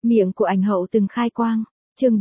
Miệng của ảnh hậu từng khai quang. Chương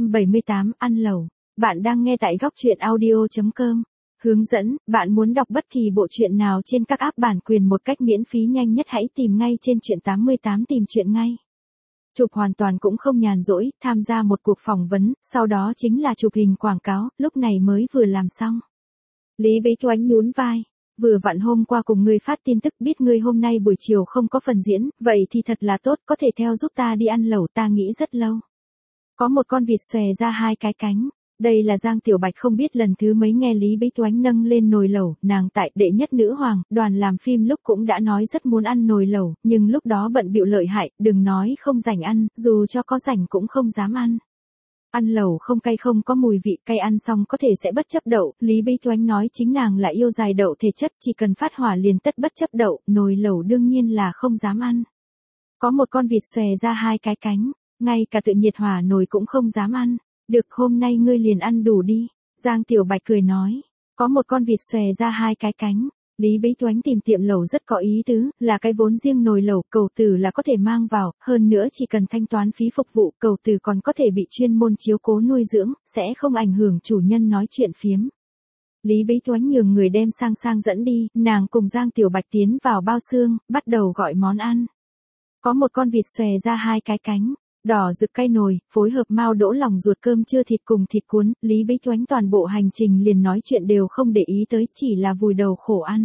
478, ăn lẩu. Bạn đang nghe tại góc truyện audio.com. Hướng dẫn, bạn muốn đọc bất kỳ bộ truyện nào trên các app bản quyền một cách miễn phí nhanh nhất hãy tìm ngay trên truyện 88 tìm truyện ngay. Chụp hoàn toàn cũng không nhàn rỗi, tham gia một cuộc phỏng vấn, sau đó chính là chụp hình quảng cáo, lúc này mới vừa làm xong. Lý Bế Toánh nhún vai. Vừa vặn hôm qua cùng ngươi phát tin tức biết ngươi hôm nay buổi chiều không có phần diễn, vậy thì thật là tốt, có thể theo giúp ta đi ăn lẩu, ta nghĩ rất lâu. Có một con vịt xòe ra hai cái cánh. Đây là Giang Tiểu Bạch không biết lần thứ mấy nghe Lý Bế Toánh nâng lên nồi lẩu, nàng tại đệ nhất nữ hoàng, đoàn làm phim lúc cũng đã nói rất muốn ăn nồi lẩu, nhưng lúc đó bận bịu lợi hại, đừng nói không rảnh ăn, dù cho có rảnh cũng không dám ăn. Ăn lẩu không cay không có mùi vị, cay ăn xong có thể sẽ bất chấp đậu, Lý Bế Toánh nói chính nàng là yêu dài đậu thể chất, chỉ cần phát hỏa liền tất bất chấp đậu, nồi lẩu đương nhiên là không dám ăn. Có một con vịt xòe ra hai cái cánh, ngay cả tự nhiệt hỏa nồi cũng không dám ăn. Được, hôm nay ngươi liền ăn đủ đi. Giang Tiểu Bạch cười nói. Có một con vịt xòe ra hai cái cánh. Lý Bế Toánh tìm tiệm lẩu rất có ý tứ, là cái vốn riêng nồi lẩu, cầu từ là có thể mang vào, hơn nữa chỉ cần thanh toán phí phục vụ, cầu từ còn có thể bị chuyên môn chiếu cố nuôi dưỡng, sẽ không ảnh hưởng chủ nhân nói chuyện phiếm. Lý Bế Toánh nhường người đem sang dẫn đi, nàng cùng Giang Tiểu Bạch tiến vào bao xương, bắt đầu gọi món ăn. Có một con vịt xòe ra hai cái cánh. Đỏ rực cay nồi, phối hợp mao đỗ lòng ruột cơm chua thịt cùng thịt cuốn, Lý Bế Toánh toàn bộ hành trình liền nói chuyện đều không để ý tới, chỉ là vùi đầu khổ ăn.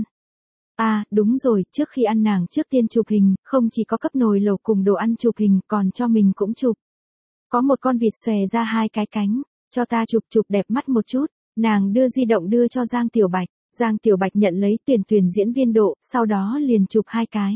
À, đúng rồi, trước khi ăn nàng trước tiên chụp hình, không chỉ có cấp nồi lẩu cùng đồ ăn chụp hình, còn cho mình cũng chụp. Có một con vịt xòe ra hai cái cánh, cho ta chụp đẹp mắt một chút, nàng đưa di động đưa cho Giang Tiểu Bạch, Giang Tiểu Bạch nhận lấy tuyển diễn viên độ, sau đó liền chụp hai cái.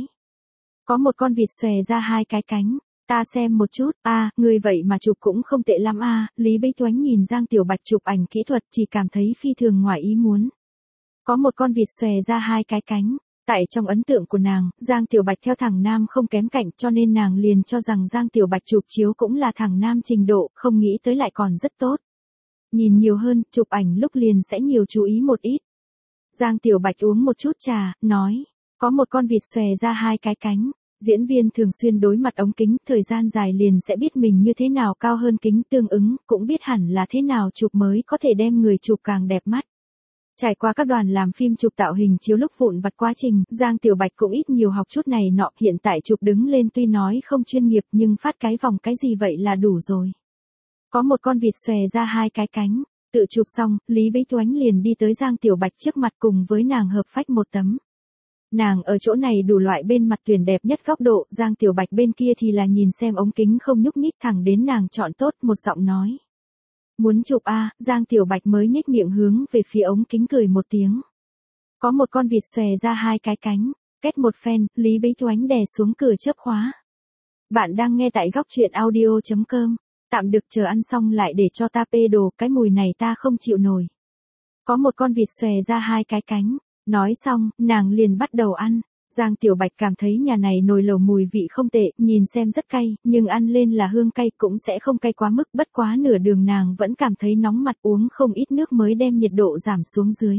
Có một con vịt xòe ra hai cái cánh. Ta xem một chút, người vậy mà chụp cũng không tệ lắm Lý Bế Toánh nhìn Giang Tiểu Bạch chụp ảnh kỹ thuật chỉ cảm thấy phi thường ngoài ý muốn. Có một con vịt xòe ra hai cái cánh, tại trong ấn tượng của nàng, Giang Tiểu Bạch theo thằng nam không kém cạnh cho nên nàng liền cho rằng Giang Tiểu Bạch chụp chiếu cũng là thằng nam trình độ, không nghĩ tới lại còn rất tốt. Nhìn nhiều hơn, chụp ảnh lúc liền sẽ nhiều chú ý một ít. Giang Tiểu Bạch uống một chút trà, nói, có một con vịt xòe ra hai cái cánh. Diễn viên thường xuyên đối mặt ống kính, thời gian dài liền sẽ biết mình như thế nào cao hơn kính tương ứng, cũng biết hẳn là thế nào chụp mới có thể đem người chụp càng đẹp mắt. Trải qua các đoàn làm phim chụp tạo hình chiếu lúc vụn vặt quá trình, Giang Tiểu Bạch cũng ít nhiều học chút này nọ, hiện tại chụp đứng lên tuy nói không chuyên nghiệp nhưng phát cái vòng cái gì vậy là đủ rồi. Có một con vịt xòe ra hai cái cánh, tự chụp xong, Lý Bế Toánh liền đi tới Giang Tiểu Bạch trước mặt cùng với nàng hợp phách một tấm. Nàng ở chỗ này đủ loại bên mặt tuyển đẹp nhất góc độ, Giang Tiểu Bạch bên kia thì là nhìn xem ống kính không nhúc nhích thẳng đến nàng chọn tốt, một giọng nói. Muốn chụp Giang Tiểu Bạch mới nhếch miệng hướng về phía ống kính cười một tiếng. Có một con vịt xòe ra hai cái cánh, két một phen, Lý Bế Toánh đè xuống cửa chớp khóa. Bạn đang nghe tại góc truyện audio.com, tạm được, chờ ăn xong lại để cho ta pê đồ, cái mùi này ta không chịu nổi. Có một con vịt xòe ra hai cái cánh. Nói xong, nàng liền bắt đầu ăn. Giang Tiểu Bạch cảm thấy nhà này nồi lẩu mùi vị không tệ, nhìn xem rất cay, nhưng ăn lên là hương cay cũng sẽ không cay quá mức, bất quá nửa đường nàng vẫn cảm thấy nóng mặt, uống không ít nước mới đem nhiệt độ giảm xuống dưới.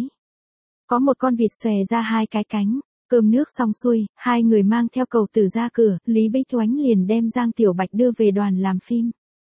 Có một con vịt xòe ra hai cái cánh, cơm nước xong xuôi, hai người mang theo cầu tử ra cửa, Lý Bế Toánh liền đem Giang Tiểu Bạch đưa về đoàn làm phim.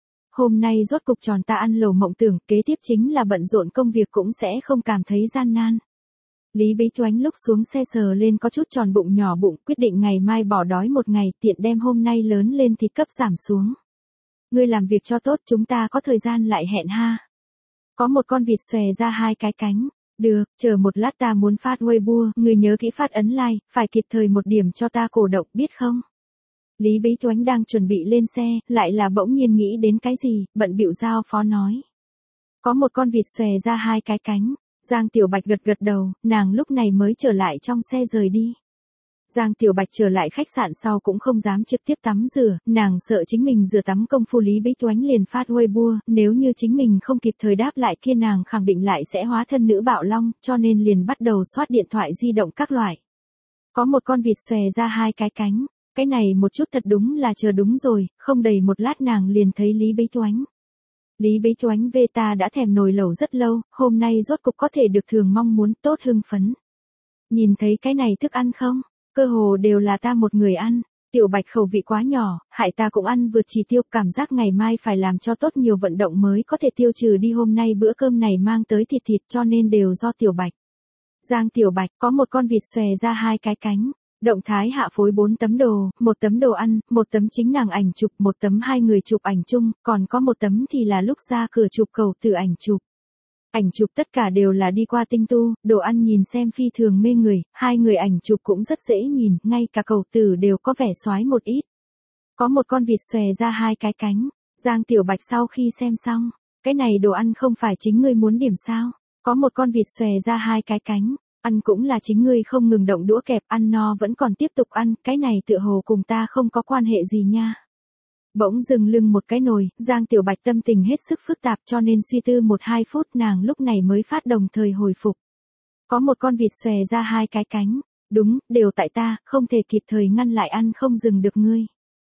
Hôm nay rốt cục tròn ta ăn lẩu mộng tưởng, kế tiếp chính là bận rộn công việc cũng sẽ không cảm thấy gian nan. Lý Bế Toánh lúc xuống xe sờ lên có chút tròn bụng nhỏ bụng, quyết định ngày mai bỏ đói một ngày, tiện đem hôm nay lớn lên thịt cấp giảm xuống. Ngươi làm việc cho tốt, chúng ta có thời gian lại hẹn ha. Có một con vịt xòe ra hai cái cánh. Được, chờ một lát ta muốn phát Weibo, ngươi nhớ kỹ phát ấn like, phải kịp thời một điểm cho ta cổ động, biết không? Lý Bế Toánh đang chuẩn bị lên xe, lại là bỗng nhiên nghĩ đến cái gì, bận bịu giao phó nói. Có một con vịt xòe ra hai cái cánh. Giang Tiểu Bạch gật đầu, nàng lúc này mới trở lại trong xe rời đi. Giang Tiểu Bạch trở lại khách sạn sau cũng không dám trực tiếp tắm rửa, nàng sợ chính mình rửa tắm công phu Lý Bế Toánh liền phát Weibo, nếu như chính mình không kịp thời đáp lại kia nàng khẳng định lại sẽ hóa thân nữ bạo long, cho nên liền bắt đầu soát điện thoại di động các loại. Có một con vịt xòe ra hai cái cánh, cái này một chút thật đúng là chờ đúng rồi, không đầy một lát nàng liền thấy Lý Bế Toánh. Lý Bế Toánh về ta đã thèm nồi lẩu rất lâu, hôm nay rốt cục có thể được thường mong muốn, tốt hưng phấn. Nhìn thấy cái này thức ăn không? Cơ hồ đều là ta một người ăn. Tiểu Bạch khẩu vị quá nhỏ, hại ta cũng ăn vượt chỉ tiêu, cảm giác ngày mai phải làm cho tốt nhiều vận động mới có thể tiêu trừ đi hôm nay bữa cơm này mang tới thịt thịt cho nên đều do Tiểu Bạch. Giang Tiểu Bạch có một con vịt xòe ra hai cái cánh. Động thái hạ phối 4 tấm đồ, một tấm đồ ăn, một tấm chính nàng ảnh chụp, một tấm hai người chụp ảnh chung, còn có một tấm thì là lúc ra cửa chụp cầu từ ảnh chụp. Ảnh chụp tất cả đều là đi qua tinh tu, đồ ăn nhìn xem phi thường mê người, hai người ảnh chụp cũng rất dễ nhìn, ngay cả cầu tử đều có vẻ xoái một ít. Có một con vịt xòe ra hai cái cánh. Giang Tiểu Bạch sau khi xem xong, cái này đồ ăn không phải chính ngươi muốn điểm sao? Có một con vịt xòe ra hai cái cánh. Ăn cũng là chính ngươi không ngừng động đũa kẹp, ăn no vẫn còn tiếp tục ăn, cái này tựa hồ cùng ta không có quan hệ gì nha. Bỗng dừng lưng một cái nồi, Giang Tiểu Bạch tâm tình hết sức phức tạp cho nên suy tư 1-2 phút nàng lúc này mới phát đồng thời hồi phục. Có một con vịt xòe ra hai cái cánh. Đúng, đều tại ta, không thể kịp thời ngăn lại ăn không dừng được ngươi.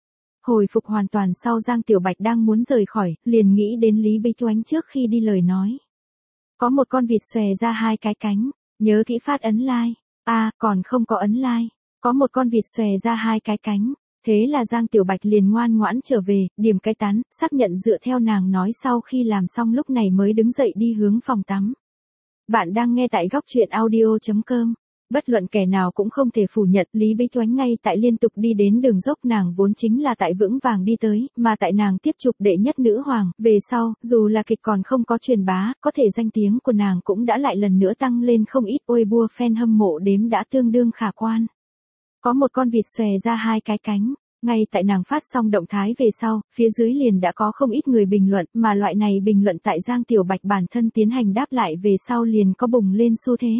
Hồi phục hoàn toàn sau Giang Tiểu Bạch đang muốn rời khỏi, liền nghĩ đến Lý Bích Oánh trước khi đi lời nói. Có một con vịt xòe ra hai cái cánh. Nhớ kỹ phát ấn like. Còn không có ấn like. Có một con vịt xòe ra hai cái cánh. Thế là Giang Tiểu Bạch liền ngoan ngoãn trở về, điểm cái tán, xác nhận dựa theo nàng nói sau khi làm xong lúc này mới đứng dậy đi hướng phòng tắm. Bạn đang nghe tại góc truyện audio.com. Bất luận kẻ nào cũng không thể phủ nhận Lý Bích Oánh ngay tại liên tục đi đến đường dốc nàng vốn chính là tại vững vàng đi tới, mà tại nàng tiếp chụp đệ nhất nữ hoàng, về sau, dù là kịch còn không có truyền bá, có thể danh tiếng của nàng cũng đã lại lần nữa tăng lên không ít, Weibo fan hâm mộ đếm đã tương đương khả quan. Có một con vịt xòe ra hai cái cánh. Ngay tại nàng phát xong động thái về sau, phía dưới liền đã có không ít người bình luận, mà loại này bình luận tại Giang Tiểu Bạch bản thân tiến hành đáp lại về sau liền có bùng lên xu thế.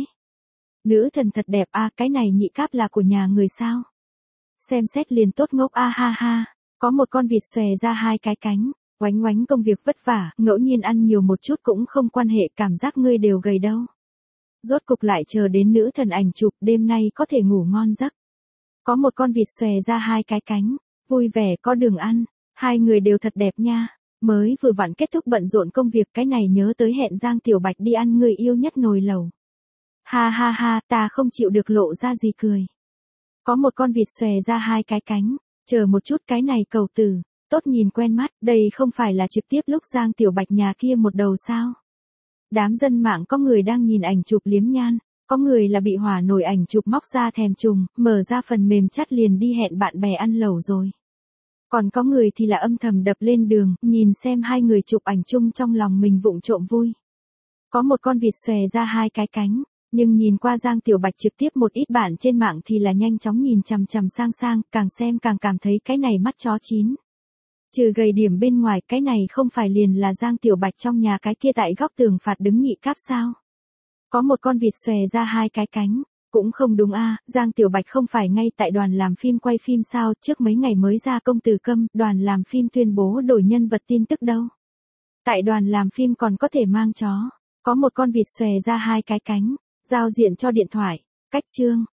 Nữ thần thật đẹp cái này nhị cáp là của nhà người sao? Xem xét liền tốt ngốc ha ha. Có một con vịt xòe ra hai cái cánh. Oánh oánh công việc vất vả, ngẫu nhiên ăn nhiều một chút cũng không quan hệ, cảm giác ngươi đều gầy đâu. Rốt cục lại chờ đến nữ thần ảnh chụp, đêm nay có thể ngủ ngon giấc. Có một con vịt xòe ra hai cái cánh. Vui vẻ có đường ăn. Hai người đều thật đẹp nha. Mới vừa vặn kết thúc bận rộn công việc, cái này nhớ tới hẹn Giang Tiểu Bạch đi ăn người yêu nhất nồi lẩu. Ha ha ha, ta không chịu được lộ ra gì cười. Có một con vịt xòe ra hai cái cánh. Chờ một chút, cái này cầu tử, tốt nhìn quen mắt, đây không phải là trực tiếp lúc Giang Tiểu Bạch nhà kia một đầu sao? Đám dân mạng có người đang nhìn ảnh chụp liếm nhan, có người là bị hỏa nổi ảnh chụp móc ra thèm trùng, mở ra phần mềm chat liền đi hẹn bạn bè ăn lẩu rồi. Còn có người thì là âm thầm đập lên đường, nhìn xem hai người chụp ảnh chung trong lòng mình vụng trộm vui. Có một con vịt xòe ra hai cái cánh. Nhưng nhìn qua Giang Tiểu Bạch trực tiếp một ít bạn trên mạng thì là nhanh chóng nhìn chằm chằm sang, càng xem càng cảm thấy cái này mắt chó chín. Trừ gầy điểm bên ngoài, cái này không phải liền là Giang Tiểu Bạch trong nhà cái kia tại góc tường phạt đứng nhị cáp sao? Có một con vịt xòe ra hai cái cánh. Cũng không đúng Giang Tiểu Bạch không phải ngay tại đoàn làm phim quay phim sao, trước mấy ngày mới ra công tử câm, đoàn làm phim tuyên bố đổi nhân vật tin tức đâu. Tại đoàn làm phim còn có thể mang chó. Có một con vịt xòe ra hai cái cánh. Giao diện cho điện thoại. Cách chương.